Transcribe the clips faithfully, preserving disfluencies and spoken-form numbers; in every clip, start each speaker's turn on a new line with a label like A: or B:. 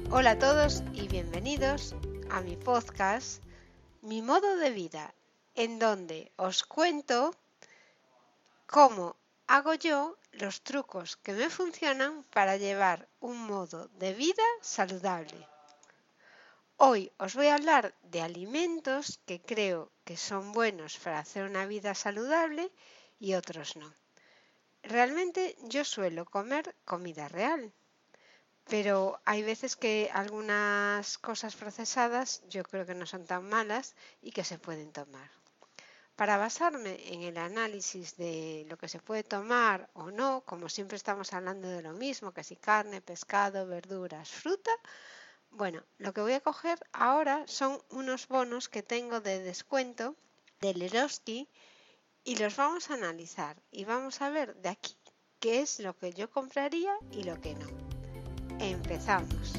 A: Hola a todos y bienvenidos a mi podcast, Mi modo de vida, en donde os cuento cómo hago yo los trucos que me funcionan para llevar un modo de vida saludable. Hoy os voy a hablar de alimentos que creo que son buenos para hacer una vida saludable y otros no. Realmente yo suelo comer comida real. Pero hay veces que algunas cosas procesadas yo creo que no son tan malas y que se pueden tomar. Para basarme en el análisis de lo que se puede tomar o no, como siempre estamos hablando de lo mismo, que si carne, pescado, verduras, fruta, bueno, lo que voy a coger ahora son unos bonos que tengo de descuento del Eroski y los vamos a analizar y vamos a ver de aquí qué es lo que yo compraría y lo que no. Empezamos.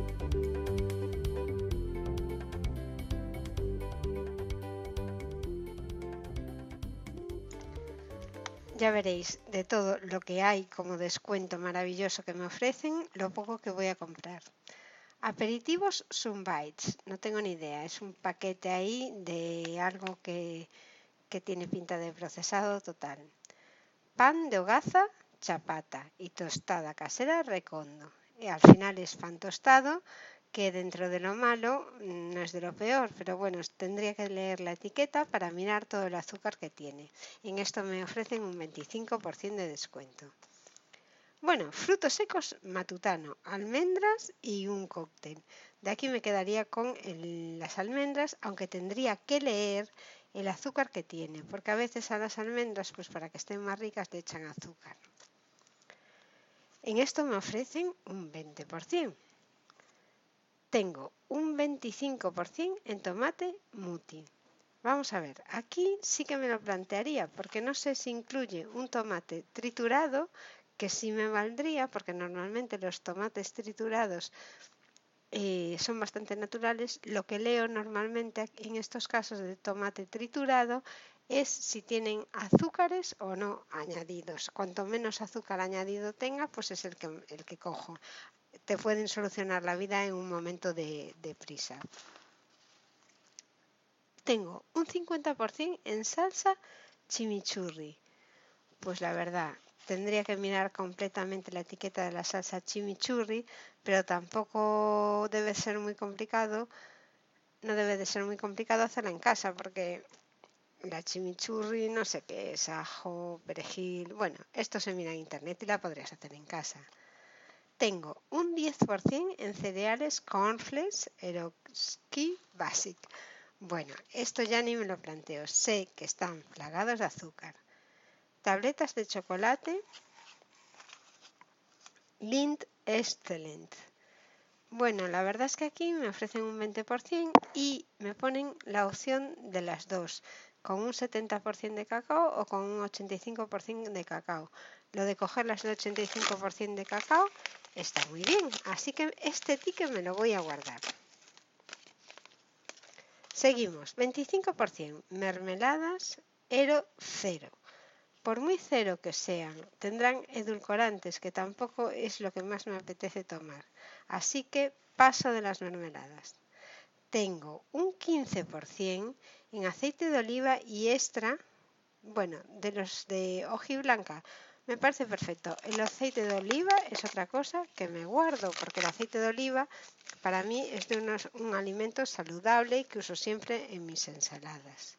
A: Ya veréis de todo lo que hay como descuento maravilloso que me ofrecen, lo poco que voy a comprar. Aperitivos Sunbites, no tengo ni idea, es un paquete ahí de algo que, que tiene pinta de procesado total. Pan de hogaza, chapata y tostada casera Recondo. Y al final es pan tostado, que dentro de lo malo no es de lo peor, pero bueno, tendría que leer la etiqueta para mirar todo el azúcar que tiene. En esto me ofrecen un veinticinco por ciento de descuento. Bueno, frutos secos matutano, almendras y un cóctel. De aquí me quedaría con el, las almendras, aunque tendría que leer el azúcar que tiene, porque a veces a las almendras, pues para que estén más ricas, le echan azúcar. En esto me ofrecen un veinte por ciento. Tengo un veinticinco por ciento en tomate muti. Vamos a ver, aquí sí que me lo plantearía, porque no sé si incluye un tomate triturado, que sí me valdría, porque normalmente los tomates triturados eh, son bastante naturales. Lo que leo normalmente en estos casos de tomate triturado es si tienen azúcares o no añadidos. Cuanto menos azúcar añadido tenga, pues es el que, el que cojo. Te pueden solucionar la vida en un momento de, de prisa. Tengo un cincuenta por ciento en salsa chimichurri. Pues la verdad, tendría que mirar completamente la etiqueta de la salsa chimichurri, pero tampoco debe ser muy complicado, no debe de ser muy complicado hacerla en casa, porque la chimichurri no sé qué es, ajo, perejil, bueno, esto se mira en internet y la podrías hacer en casa. Tengo un diez por ciento en cereales cornflakes Eroski Basic. Bueno, esto ya ni me lo planteo, sé que están plagados de azúcar. Tabletas de chocolate Lindt Excellent. Bueno, la verdad es que aquí me ofrecen un veinte por ciento y me ponen la opción de las dos, con un setenta por ciento de cacao o con un ochenta y cinco por ciento de cacao. Lo de cogerlas del ochenta y cinco por ciento de cacao está muy bien, así que este ticket me lo voy a guardar. Seguimos, veinticinco por ciento mermeladas Ero cero. Por muy cero que sean, tendrán edulcorantes, que tampoco es lo que más me apetece tomar. Así que paso de las mermeladas. Tengo un quince por ciento en aceite de oliva y extra, bueno, de los de hojiblanca. Me parece perfecto. El aceite de oliva es otra cosa que me guardo, porque el aceite de oliva para mí es de unos, un alimento saludable y que uso siempre en mis ensaladas.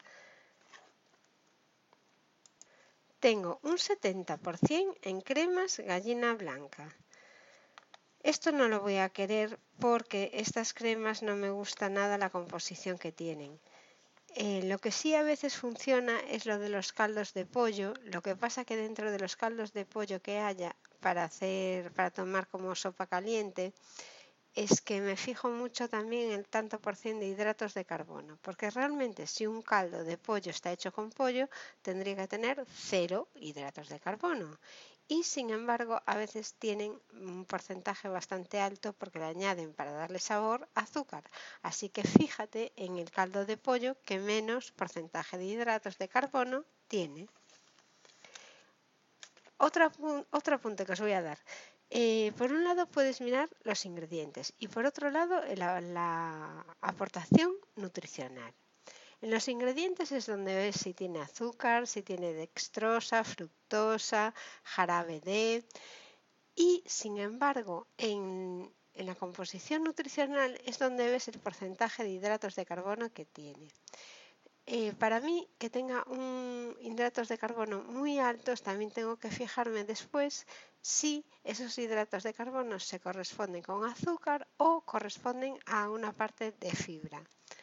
A: Tengo un setenta por ciento en cremas gallina blanca. Esto no lo voy a querer porque estas cremas no me gusta nada la composición que tienen. Eh, lo que sí a veces funciona es lo de los caldos de pollo. Lo que pasa que dentro de los caldos de pollo que haya para hacer, para tomar como sopa caliente, es que me fijo mucho también en el tanto por ciento de hidratos de carbono, porque realmente si un caldo de pollo está hecho con pollo, tendría que tener cero hidratos de carbono. Y sin embargo, a veces tienen un porcentaje bastante alto porque le añaden para darle sabor azúcar. Así que fíjate en el caldo de pollo que menos porcentaje de hidratos de carbono tiene. Otro, otro punto que os voy a dar. Eh, por un lado puedes mirar los ingredientes y por otro lado la, la aportación nutricional. En los ingredientes es donde ves si tiene azúcar, si tiene dextrosa, fructosa, jarabe de... Y sin embargo, en, en la composición nutricional es donde ves el porcentaje de hidratos de carbono que tiene. Eh, para mí, que tenga un hidratos de carbono muy altos, también tengo que fijarme después si esos hidratos de carbono se corresponden con azúcar o corresponden a una parte de fibra.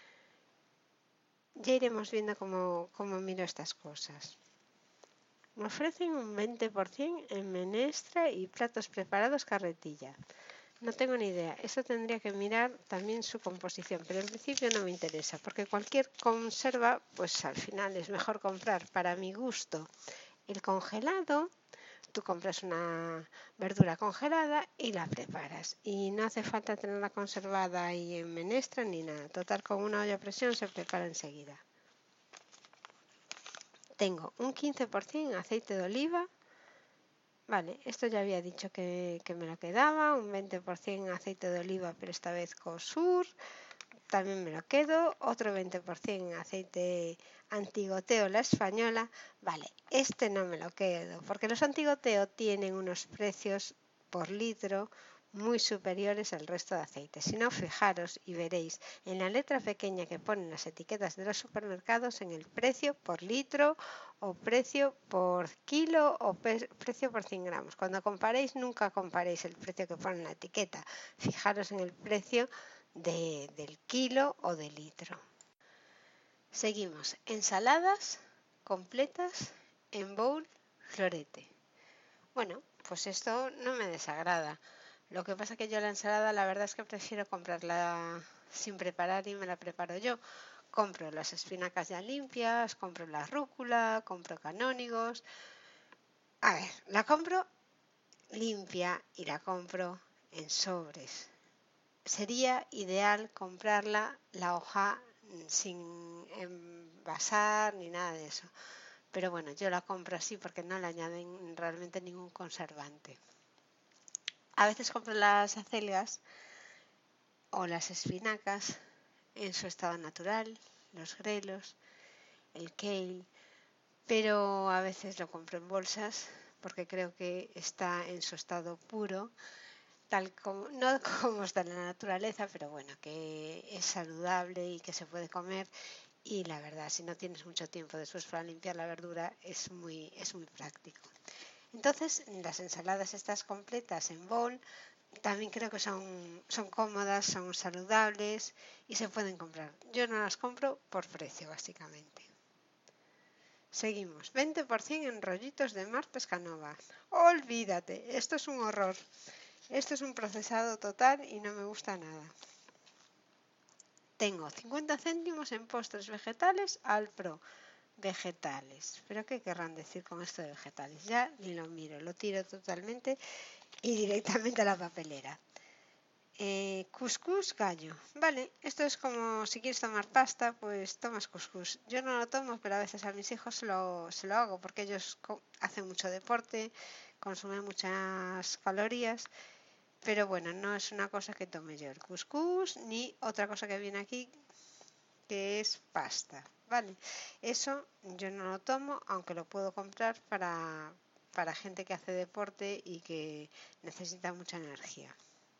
A: Ya iremos viendo cómo, cómo miro estas cosas. Me ofrecen un veinte por ciento en menestra y platos preparados carretilla. No tengo ni idea, eso tendría que mirar también su composición, pero en principio no me interesa, porque cualquier conserva, pues al final es mejor comprar para mi gusto el congelado. Tú compras una verdura congelada y la preparas. Y no hace falta tenerla conservada ahí en menestra ni nada. Total, con una olla a presión se prepara enseguida. Tengo un quince por ciento en aceite de oliva. Vale, esto ya había dicho que, que me lo quedaba, un veinte por ciento en aceite de oliva, pero esta vez Cosur, también me lo quedo, otro veinte por ciento en aceite antigoteo la española. Vale, este no me lo quedo, porque los antigoteo tienen unos precios por litro muy superiores al resto de aceites. Si no, fijaros y veréis en la letra pequeña que ponen las etiquetas de los supermercados en el precio por litro o precio por kilo o precio por cien gramos. Cuando comparéis, nunca comparéis el precio que pone en la etiqueta. Fijaros en el precio de, del kilo o del litro. Seguimos. Ensaladas completas en bowl florete. Bueno, pues esto no me desagrada. Lo que pasa es que yo la ensalada la verdad es que prefiero comprarla sin preparar y me la preparo yo. Compro las espinacas ya limpias, compro la rúcula, compro canónigos. A ver, la compro limpia y la compro en sobres. Sería ideal comprarla la hoja sin envasar ni nada de eso. Pero bueno, yo la compro así porque no le añaden realmente ningún conservante. A veces compro las acelgas o las espinacas en su estado natural, los grelos, el kale, pero a veces lo compro en bolsas porque creo que está en su estado puro, tal como, no como está en la naturaleza, pero bueno, que es saludable y que se puede comer. Y la verdad, si no tienes mucho tiempo después para limpiar la verdura, es muy, es muy práctico. Entonces, las ensaladas estas completas en bowl también creo que son, son cómodas, son saludables y se pueden comprar. Yo no las compro por precio, básicamente. Seguimos. veinte por ciento en rollitos de mar Pescanova. Olvídate, esto es un horror. Esto es un procesado total y no me gusta nada. Tengo cincuenta céntimos en postres vegetales al pro. Vegetales. ¿Pero qué querrán decir con esto de vegetales? Ya ni lo miro, lo tiro totalmente y directamente a la papelera. Eh, cuscús gallo. Vale, esto es como si quieres tomar pasta, pues tomas cuscús. Yo no lo tomo, pero a veces a mis hijos se lo, se lo hago porque ellos hacen mucho deporte, consumen muchas calorías. Pero bueno, no es una cosa que tome yo el cuscús ni otra cosa que viene aquí que es pasta. Vale, eso yo no lo tomo, aunque lo puedo comprar para, para gente que hace deporte y que necesita mucha energía.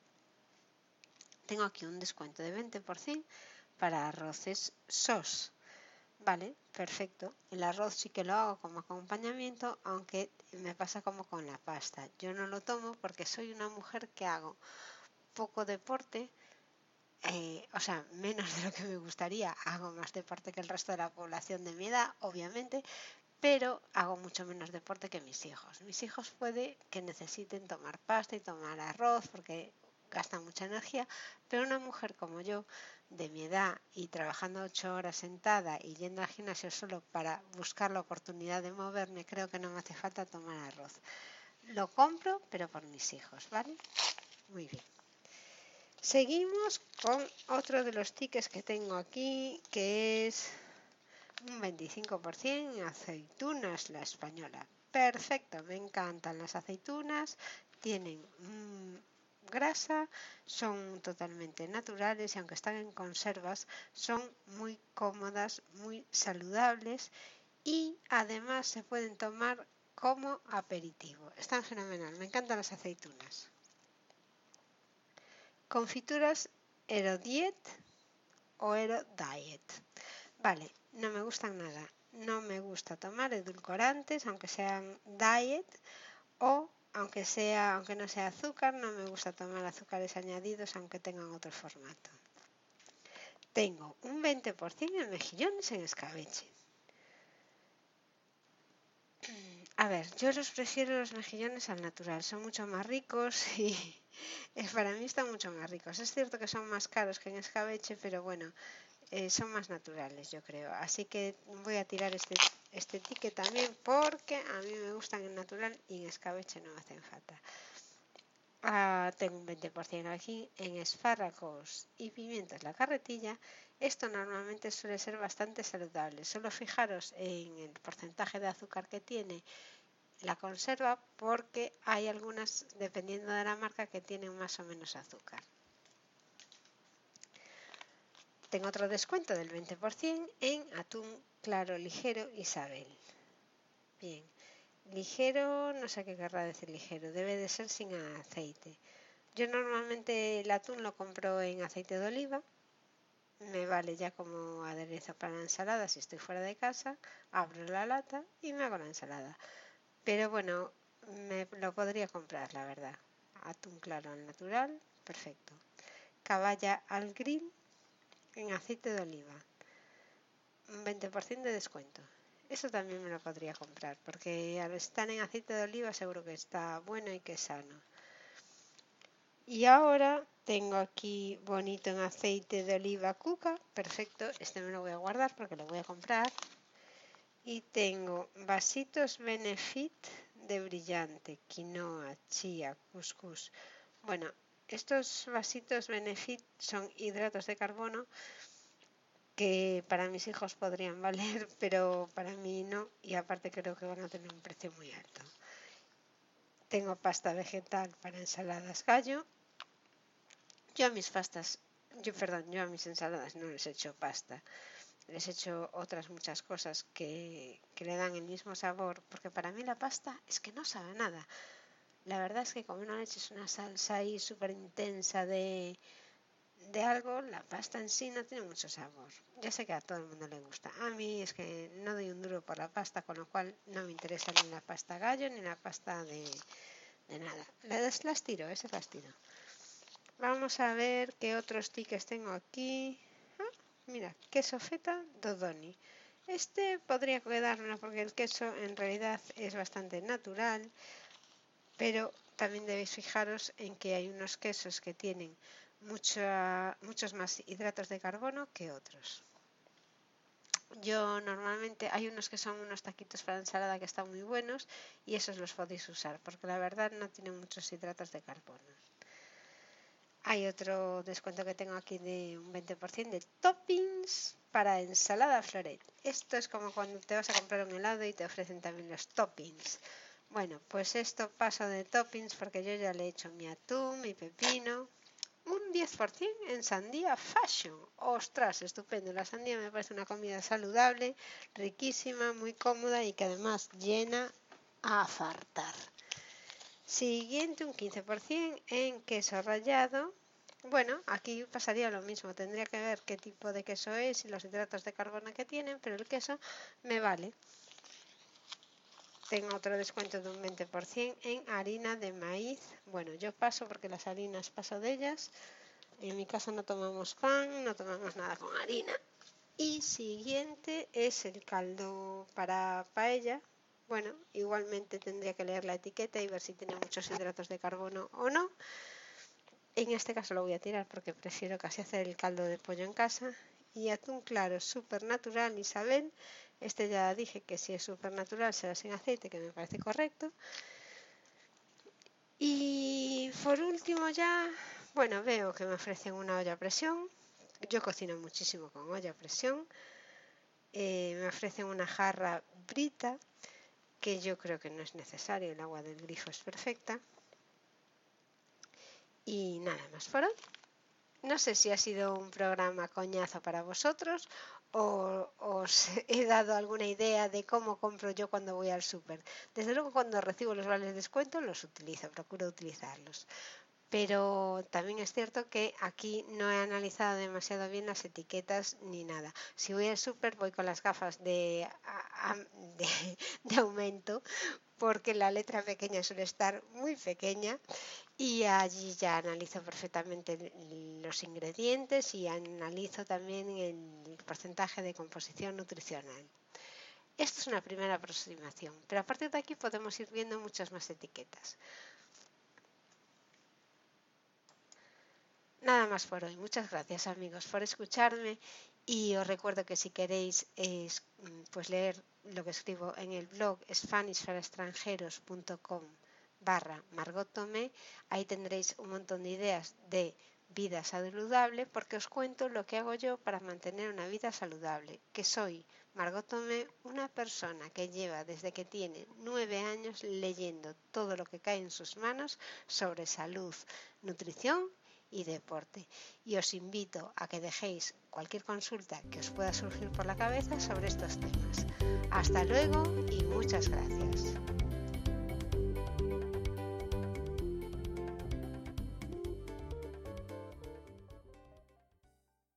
A: Tengo aquí un descuento de veinte por ciento para arroces S O S. Vale, perfecto. El arroz sí que lo hago como acompañamiento, aunque me pasa como con la pasta. Yo no lo tomo porque soy una mujer que hago poco deporte, eh, o sea, menos de lo que me gustaría. Hago más deporte que el resto de la población de mi edad, obviamente, pero hago mucho menos deporte que mis hijos. Mis hijos puede que necesiten tomar pasta y tomar arroz porque gasta mucha energía, pero una mujer como yo, de mi edad y trabajando ocho horas sentada y yendo al gimnasio solo para buscar la oportunidad de moverme, creo que no me hace falta tomar arroz. Lo compro, pero por mis hijos, ¿vale? Muy bien. Seguimos con otro de los tickets que tengo aquí, que es un veinticinco por ciento en aceitunas la española. Perfecto, me encantan las aceitunas, tienen mmm, grasa, son totalmente naturales y aunque están en conservas, son muy cómodas, muy saludables y además se pueden tomar como aperitivo. Están fenomenal, me encantan las aceitunas. Confituras Erodiet o Erodiet. Vale, no me gustan nada. No me gusta tomar edulcorantes, aunque sean diet, o aunque sea, aunque no sea azúcar, no me gusta tomar azúcares añadidos, aunque tengan otro formato. Tengo un veinte por ciento en mejillones en escabeche. A ver, yo los prefiero los mejillones al natural, son mucho más ricos y para mí están mucho más ricos. Es cierto que son más caros que en escabeche, pero bueno, eh, son más naturales, yo creo. Así que voy a tirar este, este ticket también porque a mí me gustan en natural y en escabeche no me hacen falta. Ah, tengo un veinte por ciento aquí en espárragos y pimientos la carretilla. Esto normalmente suele ser bastante saludable. Solo fijaros en el porcentaje de azúcar que tiene la conserva porque hay algunas, dependiendo de la marca, que tienen más o menos azúcar. Tengo otro descuento del veinte por ciento en atún claro ligero Isabel. Bien, ligero, no sé qué querrá decir ligero, debe de ser sin aceite. Yo normalmente el atún lo compro en aceite de oliva, me vale ya como aderezo para la ensalada si estoy fuera de casa, abro la lata y me hago la ensalada. Pero bueno, me lo podría comprar, la verdad. Atún claro al natural, perfecto. Caballa al grill en aceite de oliva, un veinte por ciento de descuento. Eso también me lo podría comprar, porque al estar en aceite de oliva seguro que está bueno y que es sano. Y ahora tengo aquí bonito en aceite de oliva cuca, perfecto, este me lo voy a guardar porque lo voy a comprar. Y tengo vasitos Benefit de brillante, quinoa, chía, cuscús. Bueno, estos vasitos Benefit son hidratos de carbono que para mis hijos podrían valer, pero para mí no, y aparte creo que van a tener un precio muy alto. Tengo pasta vegetal para ensaladas gallo. Yo a mis pastas, yo perdón, yo a mis ensaladas no les echo pasta. Les echo otras muchas cosas que, que le dan el mismo sabor, porque para mí la pasta es que no sabe nada. La verdad es que como no le eches una salsa ahí súper intensa de, de algo, la pasta en sí no tiene mucho sabor. Ya sé que a todo el mundo le gusta. A mí es que no doy un duro por la pasta, con lo cual no me interesa ni la pasta gallo ni la pasta de, de nada. Las, las tiro, esas las tiro. Vamos a ver qué otros tickets tengo aquí. Mira, queso feta Dodoni. Este podría quedármelo porque el queso en realidad es bastante natural, pero también debéis fijaros en que hay unos quesos que tienen mucha, muchos más hidratos de carbono que otros. Yo normalmente hay unos que son unos taquitos para ensalada que están muy buenos y esos los podéis usar porque la verdad no tienen muchos hidratos de carbono. Hay otro descuento que tengo aquí de un veinte por ciento de toppings para ensalada floret. Esto es como cuando te vas a comprar un helado y te ofrecen también los toppings. Bueno, pues esto paso de toppings porque yo ya le he hecho mi atún, mi pepino. Un diez por ciento en sandía fashion. ¡Ostras! Estupendo. La sandía me parece una comida saludable, riquísima, muy cómoda y que además llena a fartar. Siguiente, un quince por ciento en queso rallado. Bueno, aquí pasaría lo mismo. Tendría que ver qué tipo de queso es y los hidratos de carbono que tienen, pero el queso me vale. Tengo otro descuento de un veinte por ciento en harina de maíz. Bueno, yo paso porque las harinas paso de ellas. En mi casa no tomamos pan, no tomamos nada con harina. Y siguiente es el caldo para paella. Bueno, igualmente tendría que leer la etiqueta y ver si tiene muchos hidratos de carbono o no. En este caso lo voy a tirar porque prefiero casi hacer el caldo de pollo en casa. Y atún claro, súper natural, Isabel. Este ya dije que si es súper natural será sin aceite, que me parece correcto. Y por último ya, bueno, veo que me ofrecen una olla a presión. Yo cocino muchísimo con olla a presión. Eh, me ofrecen una jarra Brita, que yo creo que no es necesario, el agua del grifo es perfecta. Y nada más por hoy. No sé si ha sido un programa coñazo para vosotros o os he dado alguna idea de cómo compro yo cuando voy al súper. Desde luego cuando recibo los vales de descuento los utilizo, procuro utilizarlos. Pero también es cierto que aquí no he analizado demasiado bien las etiquetas ni nada. Si voy al súper voy con las gafas de, de, de aumento porque la letra pequeña suele estar muy pequeña y allí ya analizo perfectamente los ingredientes y analizo también el porcentaje de composición nutricional. Esto es una primera aproximación, pero a partir de aquí podemos ir viendo muchas más etiquetas. Nada más por hoy. Muchas gracias amigos por escucharme y os recuerdo que si queréis es, pues leer lo que escribo en el blog spanishparaextranjeros punto com barra Margot Tomé, ahí tendréis un montón de ideas de vida saludable porque os cuento lo que hago yo para mantener una vida saludable, que soy Margot Tomé, una persona que lleva desde que tiene nueve años leyendo todo lo que cae en sus manos sobre salud, nutrición y deporte. Y os invito a que dejéis cualquier consulta que os pueda surgir por la cabeza sobre estos temas. Hasta luego y muchas gracias.